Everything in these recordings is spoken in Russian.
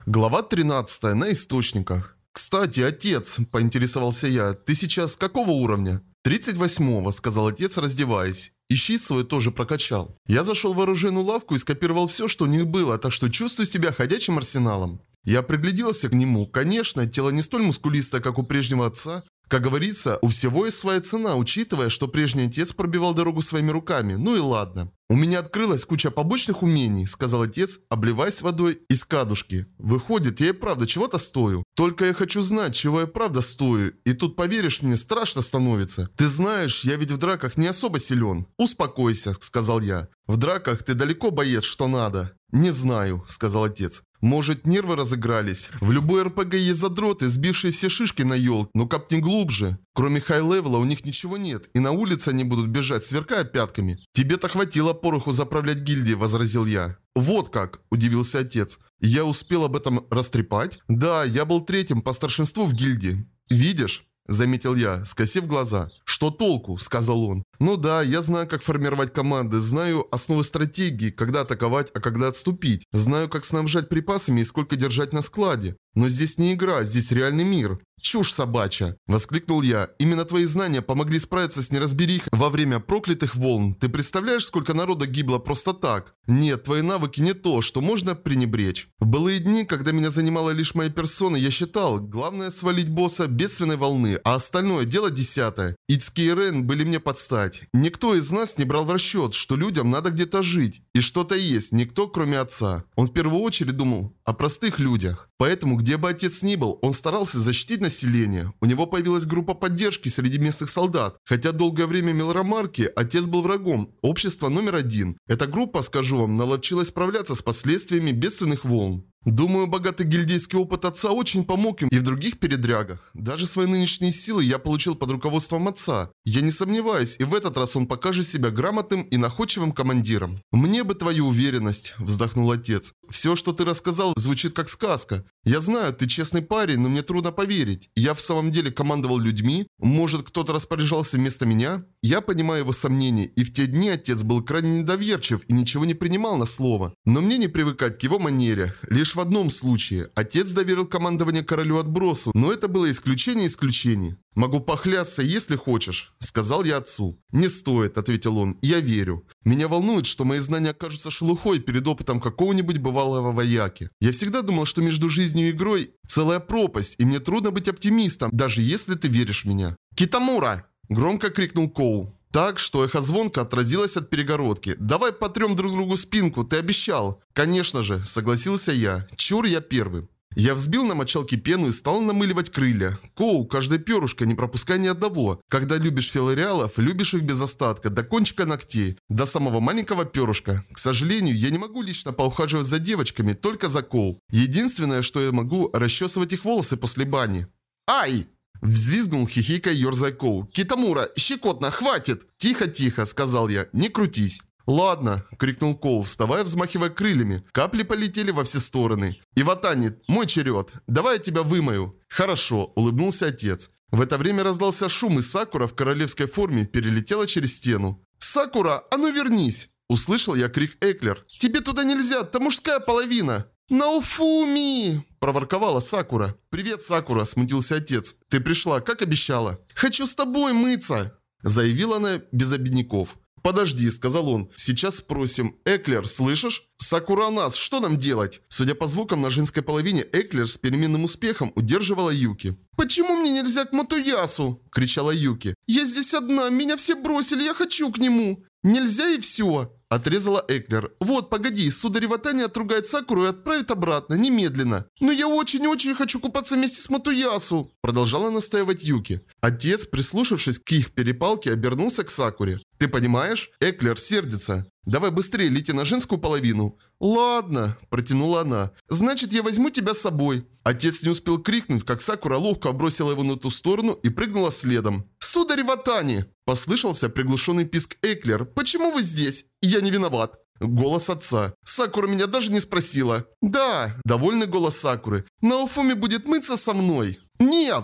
Глава 13. На источниках. «Кстати, отец», – поинтересовался я, – «ты сейчас какого уровня?» 38-го, сказал отец, раздеваясь. И щит свой тоже прокачал. Я зашел в оружейную лавку и скопировал все, что у них было, так что чувствую себя ходячим арсеналом. Я пригляделся к нему. Конечно, тело не столь мускулистое, как у прежнего отца. Как говорится, у всего есть своя цена, учитывая, что прежний отец пробивал дорогу своими руками. Ну и ладно. «У меня открылась куча побочных умений», — сказал отец, обливаясь водой из кадушки. «Выходит, я и правда чего-то стою. Только я хочу знать, чего я правда стою. И тут, поверишь мне, страшно становится. Ты знаешь, я ведь в драках не особо силен». «Успокойся», — сказал я. «В драках ты далеко боец, что надо». «Не знаю», — сказал отец. «Может, нервы разыгрались? В любой РПГ есть задроты, сбившие все шишки на елке, но капни глубже. Кроме хай-левела у них ничего нет, и на улице они будут бежать, сверкая пятками». «Тебе-то хватило пороху заправлять гильдией», — возразил я. «Вот как», — удивился отец. «Я успел об этом растрепать?» «Да, я был третьим по старшинству в гильдии». «Видишь?» — заметил я, скосив глаза. «Что толку?» — сказал он. «Ну да, я знаю, как формировать команды, знаю основы стратегии, когда атаковать, а когда отступить. Знаю, как снабжать припасами и сколько держать на складе. Но здесь не игра, здесь реальный мир». «Чушь собачья!» – воскликнул я. «Именно твои знания помогли справиться с неразберихой во время проклятых волн. Ты представляешь, сколько народа гибло просто так? Нет, твои навыки не то, что можно пренебречь. В былые дни, когда меня занимала лишь моя персона, я считал, главное свалить босса бедственной волны, а остальное дело десятое. Ицки и Рен были мне под стать. Никто из нас не брал в расчет, что людям надо где-то жить. И что-то есть, никто, кроме отца. Он в первую очередь думал о простых людях. Поэтому, где бы отец ни был, он старался защитить население. У него появилась группа поддержки среди местных солдат. Хотя долгое время Мелромарки отец был врагом, общество номер один. Эта группа, скажу вам, наловчилась справляться с последствиями бедственных волн. Думаю, богатый гильдейский опыт отца очень помог им и в других передрягах. Даже свои нынешние силы я получил под руководством отца. Я не сомневаюсь, и в этот раз он покажет себя грамотным и находчивым командиром. «Мне бы твою уверенность», – вздохнул отец. «Все, что ты рассказал, звучит как сказка. Я знаю, ты честный парень, но мне трудно поверить. Я в самом деле командовал людьми? Может, кто-то распоряжался вместо меня?» Я понимаю его сомнения, и в те дни отец был крайне недоверчив и ничего не принимал на слово. Но мне не привыкать к его манере. Лишь в одном случае. Отец доверил командование королю отбросу, но это было исключение исключений. «Могу поклясться, если хочешь», — сказал я отцу. «Не стоит», — ответил он, — «я верю. Меня волнует, что мои знания окажутся шелухой перед опытом какого-нибудь бывалого вояки. Я всегда думал, что между жизнью и игрой целая пропасть, и мне трудно быть оптимистом, даже если ты веришь в меня». «Китамура!» — громко крикнул Коу. Так, что эхо звонко отразилось от перегородки. «Давай потрем друг другу спинку, ты обещал». «Конечно же», — согласился я. «Чур, я первый». Я взбил на мочалке пену и стал намыливать крылья. Коу, каждое перышко, не пропускай ни одного. Когда любишь филариалов, любишь их без остатка, до кончика ногтей, до самого маленького перышка. К сожалению, я не могу лично поухаживать за девочками, только за Коу. Единственное, что я могу, расчесывать их волосы после бани. «Ай!» Взвизгнул хихикая, ерзая Коу. «Китамура, щекотно, хватит!» «Тихо-тихо», — сказал я, — «не крутись». «Ладно», — крикнул Коу, вставая, взмахивая крыльями. Капли полетели во все стороны. «Иватани, мой черед. Давай я тебя вымою». «Хорошо», — улыбнулся отец. В это время раздался шум, и Сакура в королевской форме перелетела через стену. «Сакура, а ну вернись!» Услышал я крик Эклер. «Тебе туда нельзя, там мужская половина!» «Науфуми!» – проворковала Сакура. «Привет, Сакура!» – смутился отец. «Ты пришла, как обещала?» «Хочу с тобой мыться!» – заявила она без обиняков. «Подожди», – сказал он. «Сейчас спросим. Эклер, слышишь? Сакура нас, что нам делать?» Судя по звукам, на женской половине Эклер с переменным успехом удерживала Юки. «Почему мне нельзя к Матуясу?» – кричала Юки. «Я здесь одна, меня все бросили, я хочу к нему!» «Нельзя и все!» – отрезала Эклер. «Вот, погоди, сударь Иватани отругает Сакуру и отправит обратно, немедленно». «Но я очень-очень хочу купаться вместе с Матуясу!» – продолжала настаивать Юки. Отец, прислушавшись к их перепалке, обернулся к Сакуре. «Ты понимаешь? Эклер сердится. Давай быстрее лети на женскую половину». «Ладно», – протянула она. «Значит, я возьму тебя с собой». Отец не успел крикнуть, как Сакура ловко бросила его на ту сторону и прыгнула следом. «Сударь Иватани!» – послышался приглушенный писк Эклер. «Почему вы здесь? Я не виноват». Голос отца. «Сакура меня даже не спросила». «Да», – довольный голос Сакуры. «Наофуми будет мыться со мной». «Нет!»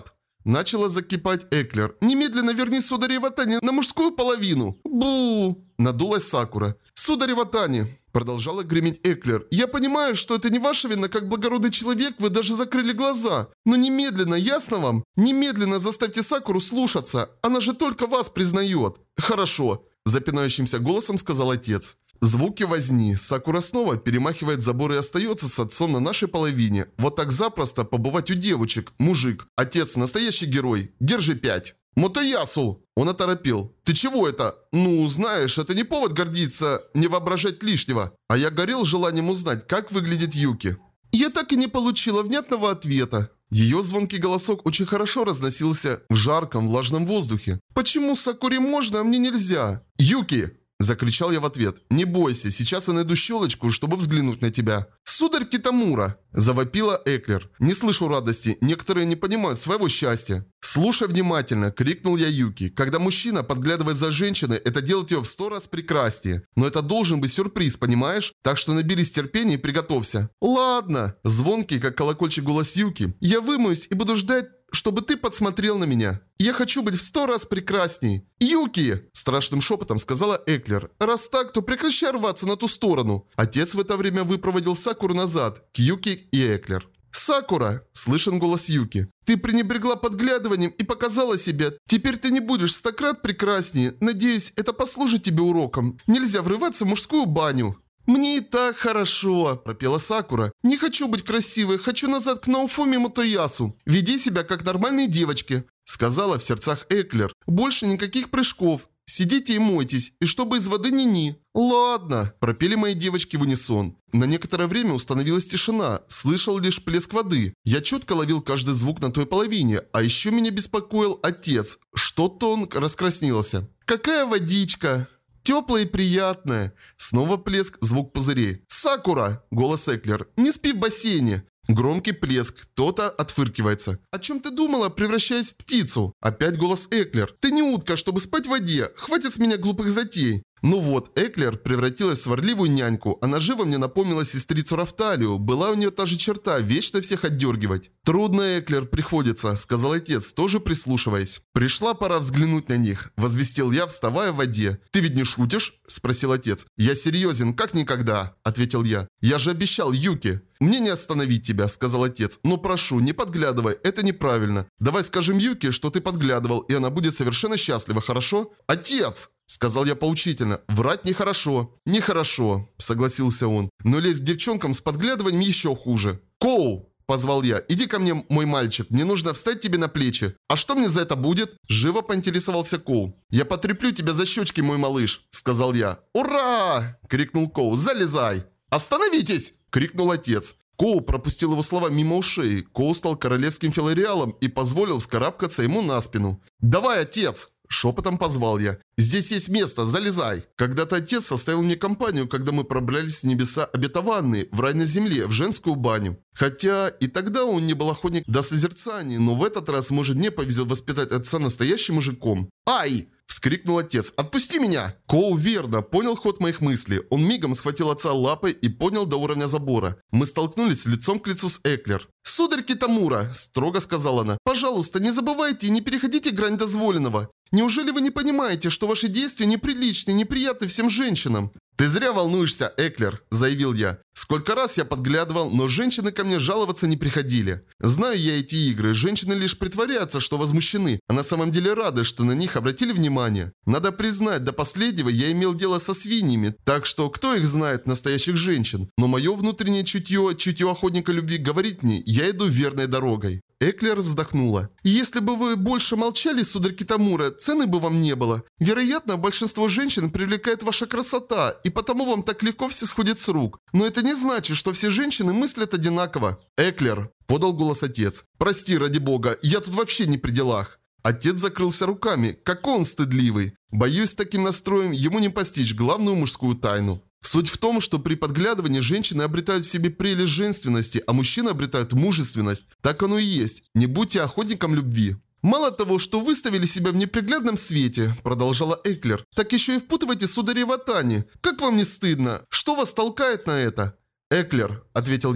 Начала закипать Эклер. «Немедленно верни сударь Иватани на мужскую половину!» «Бу!» Надулась Сакура. «Сударь Иватани!» Продолжала греметь Эклер. «Я понимаю, что это не ваша вина, как благородный человек, вы даже закрыли глаза. Но немедленно, ясно вам? Немедленно заставьте Сакуру слушаться. Она же только вас признает». «Хорошо», запинающимся голосом сказал отец. Звуки возни. Сакура снова перемахивает забор и остается с отцом на нашей половине. Вот так запросто побывать у девочек. Мужик. Отец настоящий герой. Держи 5. Мотоясу! Он оторопел. Ты чего это? Ну, знаешь, это не повод гордиться, не воображать лишнего. А я горел желанием узнать, как выглядит Юки. Я так и не получила внятного ответа. Ее звонкий голосок очень хорошо разносился в жарком, влажном воздухе. Почему Сакуре можно, а мне нельзя? Юки! Закричал я в ответ. «Не бойся, сейчас я найду щелочку, чтобы взглянуть на тебя». «Сударь Китамура!» Завопила Эклер. «Не слышу радости, некоторые не понимают своего счастья». «Слушай внимательно!» – крикнул я Юки. «Когда мужчина подглядывает за женщиной, это делает ее в 100 раз прекраснее. Но это должен быть сюрприз, понимаешь? Так что наберись терпения и приготовься». «Ладно!» – звонкий, как колокольчик голос Юки. «Я вымоюсь и буду ждать, чтобы ты подсмотрел на меня. Я хочу быть в 100 раз прекрасней». «Юки!» – страшным шепотом сказала Эклер. «Раз так, то прекращай рваться на ту сторону». Отец в это время выпроводил Сакуру назад, к Юки и Эклер. «Сакура!» – слышен голос Юки. «Ты пренебрегла подглядыванием и показала себя. Теперь ты не будешь 100 крат прекраснее. Надеюсь, это послужит тебе уроком. Нельзя врываться в мужскую баню». «Мне и так хорошо», – пропела Сакура. «Не хочу быть красивой, хочу назад к Наофуми Мотоясу. Веди себя как нормальные девочки», – сказала в сердцах Эклер. «Больше никаких прыжков. Сидите и мойтесь, и чтобы из воды ни-ни». «Ладно», – пропели мои девочки в унисон. На некоторое время установилась тишина, слышал лишь плеск воды. Я чутко ловил каждый звук на той половине, а еще меня беспокоил отец. Что-то он раскраснелся. «Какая водичка!» Теплая и приятная. Снова плеск, звук пузырей. «Сакура!» – голос Эклер. «Не спи в бассейне!» Громкий плеск. Кто-то отфыркивается. «О чем ты думала, превращаясь в птицу?» Опять голос Эклер. «Ты не утка, чтобы спать в воде. Хватит с меня глупых затей». Ну вот, Эклер превратилась в сварливую няньку. Она живо мне напомнила сестрицу Рафталию. Была у нее та же черта, вечно всех отдергивать. «Трудно, Эклер, приходится», — сказал отец, тоже прислушиваясь. «Пришла пора взглянуть на них», — возвестил я, вставая в воде. «Ты ведь не шутишь?» — спросил отец. «Я серьезен, как никогда», — ответил я. «Я же обещал Юки». «Мне не остановить тебя», — сказал отец. «Но прошу, не подглядывай, это неправильно. Давай скажем Юки, что ты подглядывал, и она будет совершенно счастлива, хорошо?» «Отец!» — сказал я поучительно. «Врать нехорошо». «Нехорошо», — согласился он. «Но лезть к девчонкам с подглядыванием еще хуже». «Коу!» — позвал я. «Иди ко мне, мой мальчик, мне нужно встать тебе на плечи». «А что мне за это будет?» — живо поинтересовался Коу. «Я потреплю тебя за щечки, мой малыш», — сказал я. «Ура!» — крикнул Коу. «Залезай!» «Остановитесь!» — крикнул отец. Коу пропустил его слова мимо ушей. Коу стал королевским филариалом и позволил вскарабкаться ему на спину. «Давай, отец!» Шепотом позвал я. «Здесь есть место, залезай!» Когда-то отец составил мне компанию, когда мы пробрались в небеса обетованные, в рай на земле, в женскую баню. Хотя и тогда он не был охотник до созерцания, но в этот раз, может, мне повезет воспитать отца настоящим мужиком. «Ай!» – вскрикнул отец. «Отпусти меня!» Коу верно понял ход моих мыслей. Он мигом схватил отца лапой и поднял до уровня забора. Мы столкнулись лицом к лицу с Эклер. «Сударь Китамура!» – строго сказала она. «Пожалуйста, не забывайте и не переходите грань дозволенного. Неужели вы не понимаете, что ваши действия неприличны и неприятны всем женщинам?» «Ты зря волнуешься, Эклер», – заявил я. «Сколько раз я подглядывал, но женщины ко мне жаловаться не приходили. Знаю я эти игры, женщины лишь притворяются, что возмущены, а на самом деле рады, что на них обратили внимание. Надо признать, до последнего я имел дело со свиньями, так что кто их знает, настоящих женщин? Но мое внутреннее чутье, чутье охотника любви говорит мне, я иду верной дорогой». Эклер вздохнула. «Если бы вы больше молчали, сударь Китамура, цены бы вам не было. Вероятно, большинство женщин привлекает ваша красота, и потому вам так легко все сходит с рук. Но это не значит, что все женщины мыслят одинаково». «Эклер», – подал голос отец. «Прости, ради бога, я тут вообще не при делах». Отец закрылся руками. Какой он стыдливый. Боюсь, с таким настроем ему не постичь главную мужскую тайну. Суть в том, что при подглядывании женщины обретают в себе прелесть женственности, а мужчины обретают мужественность. Так оно и есть. Не будьте охотником любви. «Мало того, что выставили себя в неприглядном свете», – продолжала Эклер, – «так еще и впутывайте сударя Ватани. Как вам не стыдно? Что вас толкает на это?» «Эклер», – ответил я,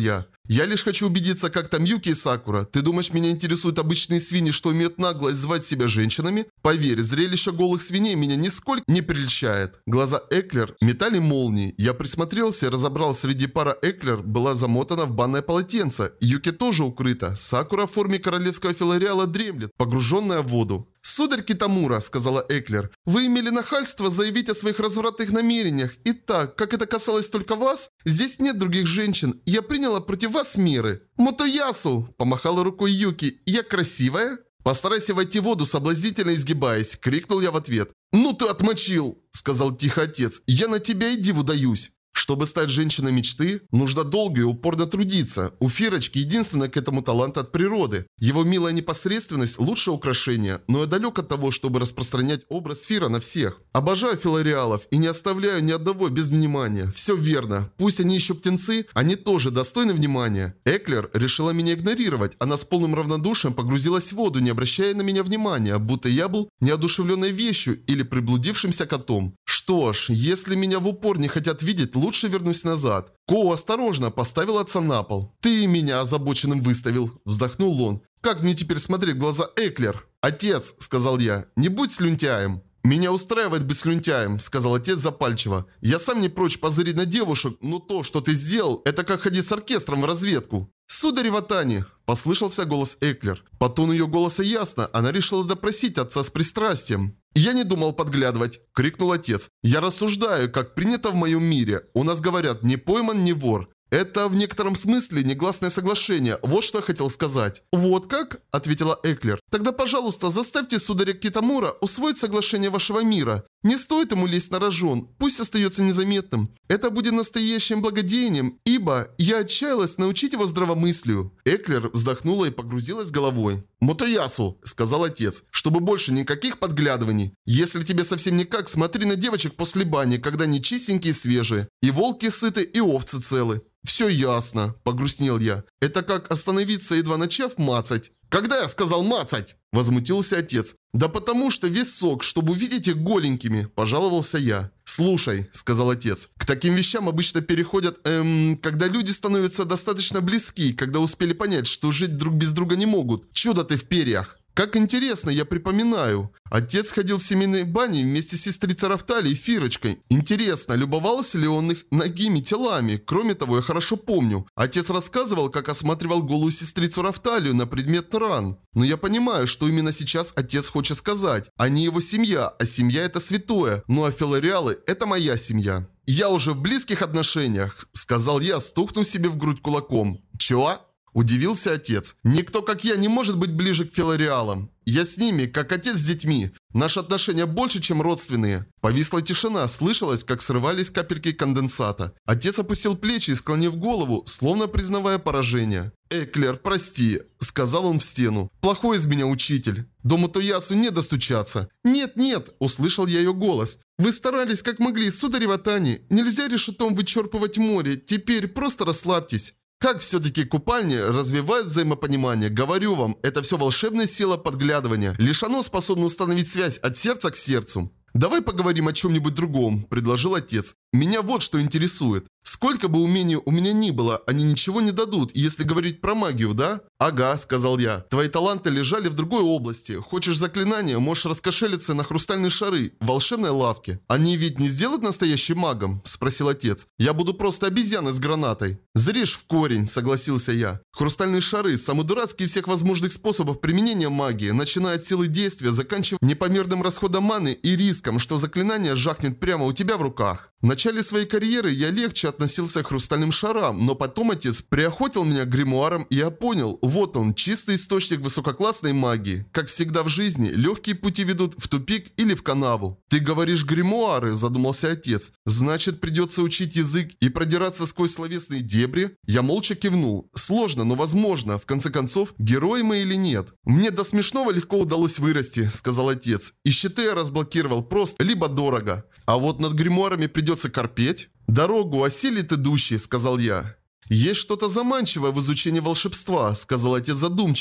Я лишь хочу убедиться, как там Юки и Сакура. Ты думаешь, меня интересуют обычные свиньи, что имеют наглость звать себя женщинами? Поверь, зрелище голых свиней меня нисколько не прельщает. Глаза Эклер метали молнии. Я присмотрелся и разобрал, среди пара Эклер была замотана в банное полотенце. Юки тоже укрыта. Сакура в форме королевского филариала дремлет, погруженная в воду. «Сударь Китамура», — сказала Эклер, — «вы имели нахальство заявить о своих развратных намерениях. Итак, как это касалось только вас, здесь нет других женщин. Я приняла против вас меры». «Мотоясу!» — помахала рукой Юки. «Я красивая?» «Постарайся войти в воду, соблазнительно изгибаясь», — крикнул я в ответ. «Ну ты отмочил!» — сказал тихо отец. «Я на тебя и диву даюсь». Чтобы стать женщиной мечты, нужно долго и упорно трудиться. У Фирочки единственное к этому талант от природы. Его милая непосредственность – лучшее украшение, но я далек от того, чтобы распространять образ Фира на всех. Обожаю филариалов и не оставляю ни одного без внимания. Все верно. Пусть они еще птенцы, они тоже достойны внимания. Эклер решила меня игнорировать. Она с полным равнодушием погрузилась в воду, не обращая на меня внимания, будто я был неодушевленной вещью или приблудившимся котом. Что ж, если меня в упор не хотят видеть, лучше вернусь назад. Коу осторожно поставил отца на пол. «Ты меня озабоченным выставил», – вздохнул он. «Как мне теперь смотреть в глаза Эклер?» «Отец», – сказал я, – «не будь слюнтяем». «Меня устраивает быть слюнтяем», – сказал отец запальчиво. «Я сам не прочь позырить на девушек, но то, что ты сделал, это как ходить с оркестром в разведку». «Сударь Ватани», – послышался голос Эклер. По тону ее голоса ясно, она решила допросить отца с пристрастием. «Я не думал подглядывать», – крикнул отец. «Я рассуждаю, как принято в моем мире. У нас говорят, не пойман, не вор». Это в некотором смысле негласное соглашение. Вот что я хотел сказать. «Вот как?» – ответила Эклер. «Тогда, пожалуйста, заставьте сударя Китамура усвоить соглашение вашего мира. Не стоит ему лезть на рожон. Пусть остается незаметным. Это будет настоящим благодеянием, ибо я отчаялась научить его здравомыслию». Эклер вздохнула и погрузилась головой. «Мотоясу», – сказал отец, – «чтобы больше никаких подглядываний. Если тебе совсем никак, смотри на девочек после бани, когда они чистенькие и свежие. И волки сыты, и овцы целы». «Все ясно», – погрустнел я. «Это как остановиться, едва начав мацать». «Когда я сказал мацать?» – возмутился отец. «Да потому что весь сок, чтобы увидеть их голенькими», – пожаловался я. «Слушай», – сказал отец, – «к таким вещам обычно переходят, когда люди становятся достаточно близки, когда успели понять, что жить друг без друга не могут. Чудо ты в перьях». Как интересно, я припоминаю. Отец ходил в семейной бане вместе с сестрицей Рафтали и Фирочкой. Интересно, любовался ли он их нагими телами? Кроме того, я хорошо помню. Отец рассказывал, как осматривал голую сестрицу Рафталию на предмет ран. Но я понимаю, что именно сейчас отец хочет сказать. Они его семья, а семья это святое. Ну а филариалы это моя семья. «Я уже в близких отношениях», — сказал я, стукнув себе в грудь кулаком. «Чего?» Удивился отец. «Никто, как я, не может быть ближе к филариалам. Я с ними, как отец с детьми. Наши отношения больше, чем родственные». Повисла тишина, слышалось, как срывались капельки конденсата. Отец опустил плечи и, склонив голову, словно признавая поражение. «Эклер, прости», — сказал он в стену. «Плохой из меня учитель. До Мотоясу не достучаться». «Нет, нет», — услышал я ее голос. «Вы старались как могли, сударь Ватани. Нельзя решетом вычерпывать море. Теперь просто расслабьтесь». Как все-таки купальни развивают взаимопонимание? Говорю вам, это все волшебная сила подглядывания. Лишь оно способно установить связь от сердца к сердцу. «Давай поговорим о чем-нибудь другом», – предложил отец. «Меня вот что интересует. Сколько бы умений у меня ни было, они ничего не дадут, если говорить про магию, да?» «Ага», – сказал я. «Твои таланты лежали в другой области. Хочешь заклинания, можешь раскошелиться на хрустальные шары в волшебной лавке». «Они ведь не сделают настоящим магом?» – спросил отец. «Я буду просто обезьяной с гранатой». «Зришь в корень», – согласился я. «Хрустальные шары – самый дурацкий из всех возможных способов применения магии, начиная от силы действия, заканчивая непомерным расходом маны и риском, что заклинание жахнет прямо у тебя в руках». В начале своей карьеры я легче относился к хрустальным шарам, но потом отец приохотил меня к гримуарам, и я понял, вот он, чистый источник высококлассной магии. Как всегда в жизни, легкие пути ведут в тупик или в канаву. «Ты говоришь гримуары», – задумался отец. «Значит, придется учить язык и продираться сквозь словесные дебри?» Я молча кивнул. Сложно, но возможно. В конце концов, герои мы или нет? «Мне до смешного легко удалось вырасти», – сказал отец. «И щиты я разблокировал просто, либо дорого. А вот над гримуарами придется корпеть». «Дорогу осилит идущий», – сказал я. «Есть что-то заманчивое в изучении волшебства», – сказал отец задумчиво.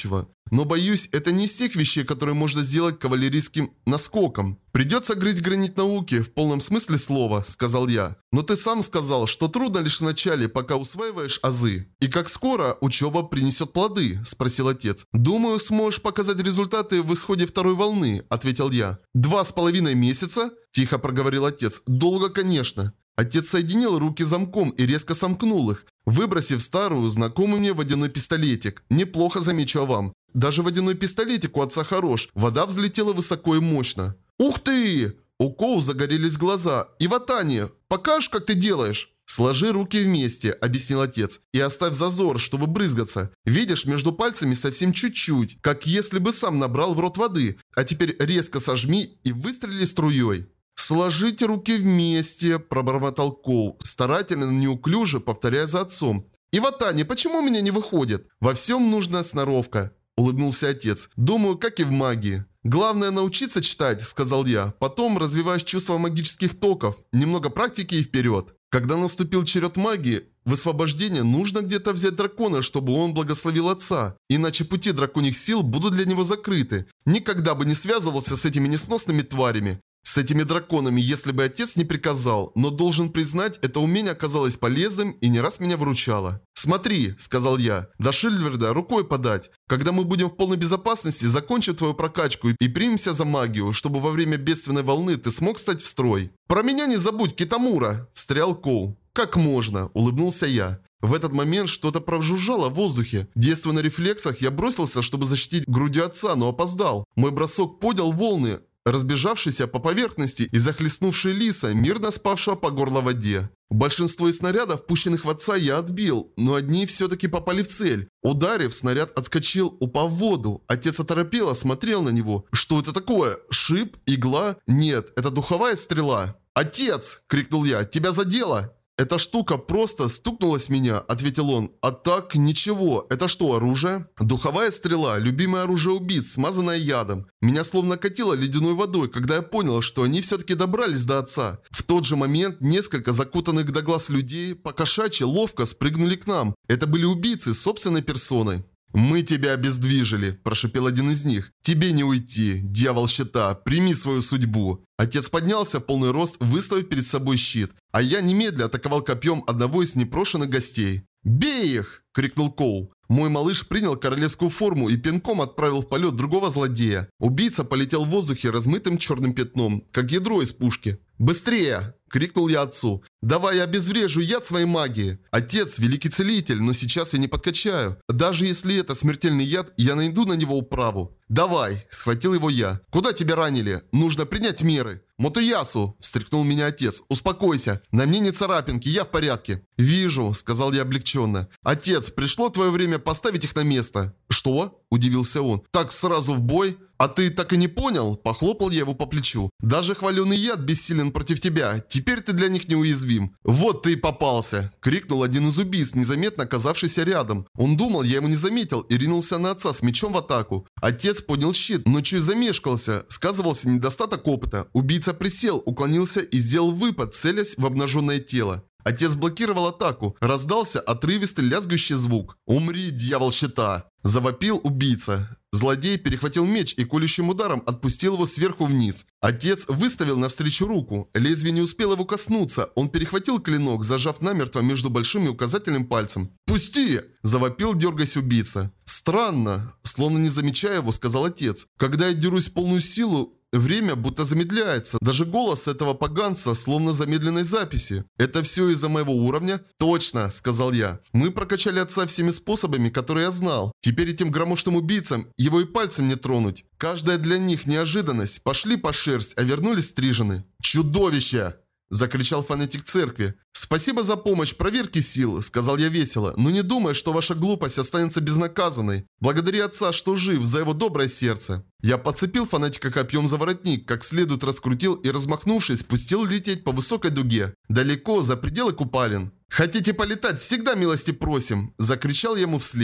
Но боюсь, это не из тех вещей, которые можно сделать кавалерийским наскоком. «Придется грызть гранит науки в полном смысле слова», – сказал я. «Но ты сам сказал, что трудно лишь в начале, пока усваиваешь азы. И как скоро учеба принесет плоды?» – спросил отец. «Думаю, сможешь показать результаты в исходе второй волны», – ответил я. «2,5 месяца?» – тихо проговорил отец. «Долго, конечно». Отец соединил руки замком и резко сомкнул их, выбросив старую, знакомый мне водяной пистолетик. Неплохо, замечу вам. Даже водяной пистолетик у отца хорош. Вода взлетела высоко и мощно. «Ух ты!» У Коу загорелись глаза. «Иватани, покажешь, как ты делаешь?» «Сложи руки вместе», – объяснил отец, – «и оставь зазор, чтобы брызгаться. Видишь, между пальцами совсем чуть-чуть, как если бы сам набрал в рот воды. А теперь резко сожми и выстрели струей». «Сложите руки вместе», – пробормотал Коу, старательно, неуклюже, повторяя за отцом. «Иватани, почему у меня не выходит?» «Во всем нужна сноровка», – улыбнулся отец. «Думаю, как и в магии». «Главное научиться читать», – сказал я. «Потом развиваешь чувство магических токов. Немного практики и вперед». Когда наступил черед магии, высвобождения нужно где-то взять дракона, чтобы он благословил отца. Иначе пути драконьих сил будут для него закрыты. Никогда бы не связывался с этими несносными тварями. С этими драконами, если бы отец не приказал, но должен признать, это умение оказалось полезным и не раз меня выручало. «Смотри», – сказал я, – «до Шильверда рукой подать. Когда мы будем в полной безопасности, закончим твою прокачку и примемся за магию, чтобы во время бедственной волны ты смог стать в строй». «Про меня не забудь, Китамура», – встрял Коу. «Как можно?» – улыбнулся я. В этот момент что-то прожужжало в воздухе. Действуя на рефлексах, я бросился, чтобы защитить грудью отца, но опоздал. Мой бросок поднял волны, разбежавшийся по поверхности и захлестнувший лиса, мирно спавшего по горло в воде. Большинство из снарядов, пущенных в отца, я отбил, но одни все-таки попали в цель. Ударив, снаряд отскочил, упав в воду. Отец оторопело смотрел на него. «Что это такое? Шип? Игла? Нет, это духовая стрела». «Отец!» – крикнул я. «Тебя задело?» «Эта штука просто стукнулась в меня», – ответил он. «А так, ничего. Это что, оружие?» «Духовая стрела, любимое оружие убийц, смазанное ядом. Меня словно катило ледяной водой, когда я понял, что они все-таки добрались до отца. В тот же момент несколько закутанных до глаз людей покошачьи ловко спрыгнули к нам. Это были убийцы собственной персоной. «Мы тебя обездвижили», – прошипел один из них. «Тебе не уйти, дьявол щита, прими свою судьбу». Отец поднялся в полный рост, выставив перед собой щит, а я немедля атаковал копьем одного из непрошенных гостей. «Бей их!» – крикнул Коу. Мой малыш принял королевскую форму и пинком отправил в полет другого злодея. Убийца полетел в воздухе размытым черным пятном, как ядро из пушки. «Быстрее!» – крикнул я отцу. «Давай я обезврежу яд своей магии. Отец – великий целитель, но сейчас я не подкачаю. Даже если это смертельный яд, я найду на него управу». «Давай!» – схватил его я. «Куда тебя ранили? Нужно принять меры». «Мотоясу!» – встряхнул меня отец. «Успокойся. На мне не царапинки, я в порядке». «Вижу», – сказал я облегченно. «Отец, пришло твое время поставить их на место». «Что?» – удивился он. «Так сразу в бой?» «А ты так и не понял?» – похлопал я его по плечу. «Даже хваленый яд бессилен против тебя. Теперь ты для них неуязвим». «Вот ты и попался!» – крикнул один из убийц, незаметно оказавшийся рядом. Он думал, я его не заметил, и ринулся на отца с мечом в атаку. Отец поднял щит, но чуть замешкался. Сказывался недостаток опыта. Убийца присел, уклонился и сделал выпад, целясь в обнаженное тело. Отец блокировал атаку. Раздался отрывистый лязгающий звук. «Умри, дьявол щита!» – завопил убийца. Злодей перехватил меч и колющим ударом отпустил его сверху вниз. Отец выставил навстречу руку. Лезвие не успело его коснуться. Он перехватил клинок, зажав намертво между большим и указательным пальцем. «Пусти!» – завопил, дергаясь убийца. «Странно!» – словно не замечая его, сказал отец. «Когда я дерусь в полную силу, время будто замедляется. Даже голос этого поганца словно замедленной записи. Это все из-за моего уровня?» «Точно», — сказал я. «Мы прокачали отца всеми способами, которые я знал. Теперь этим громоздким убийцам его и пальцем не тронуть. Каждая для них неожиданность. Пошли по шерсть, а вернулись стрижены». «Чудовище!» – закричал фанатик церкви. «Спасибо за помощь в проверке сил», – сказал я весело. «Но не думай, что ваша глупость останется безнаказанной. Благодари отца, что жив, за его доброе сердце». Я подцепил фанатика копьем за воротник, как следует раскрутил и, размахнувшись, пустил лететь по высокой дуге. Далеко, за пределы купалин. «Хотите полетать? Всегда милости просим!» – закричал я ему вслед.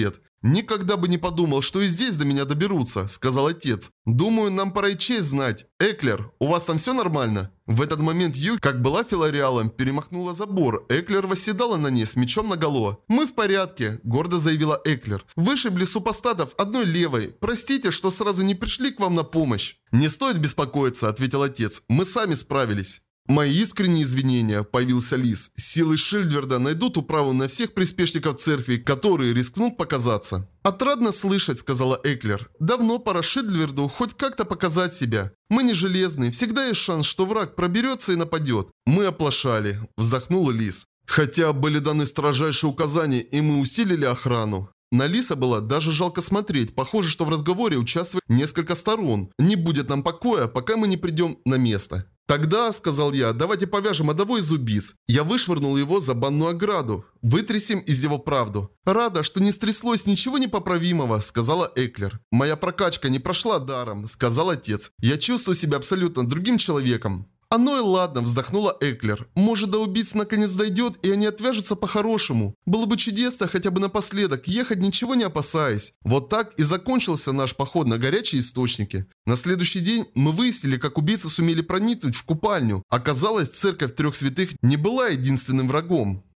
«Никогда бы не подумал, что и здесь до меня доберутся», — сказал отец. «Думаю, нам пора и честь знать. Эклер, у вас там все нормально?» В этот момент Юки, как была филариалом, перемахнула забор. Эклер восседала на ней с мечом наголо. «Мы в порядке», — гордо заявила Эклер. «Вышибли супостатов одной левой. Простите, что сразу не пришли к вам на помощь». «Не стоит беспокоиться», — ответил отец. «Мы сами справились». «Мои искренние извинения», — появился Лис. «Силы Шильдверда найдут управу на всех приспешников церкви, которые рискнут показаться». «Отрадно слышать», — сказала Эклер. «Давно пора Шильдверду хоть как-то показать себя. Мы не железные, всегда есть шанс, что враг проберется и нападет». «Мы оплошали», — вздохнул Лис. «Хотя были даны строжайшие указания, и мы усилили охрану». На Лиса было даже жалко смотреть. Похоже, что в разговоре участвует несколько сторон. Не будет нам покоя, пока мы не придем на место. «Тогда, — сказал я, — давайте повяжем одного из убийц». Я вышвырнул его за банную ограду. Вытрясем из него правду. «Рада, что не стряслось ничего непоправимого», — сказала Эклер. «Моя прокачка не прошла даром», — сказал отец. «Я чувствую себя абсолютно другим человеком». «Оно и ладно», — вздохнула Эклер. «Может, до убийц наконец дойдет, и они отвяжутся по-хорошему. Было бы чудесно хотя бы напоследок ехать, ничего не опасаясь». Вот так и закончился наш поход на горячие источники. На следующий день мы выяснили, как убийцы сумели проникнуть в купальню. Оказалось, церковь трех святых не была единственным врагом.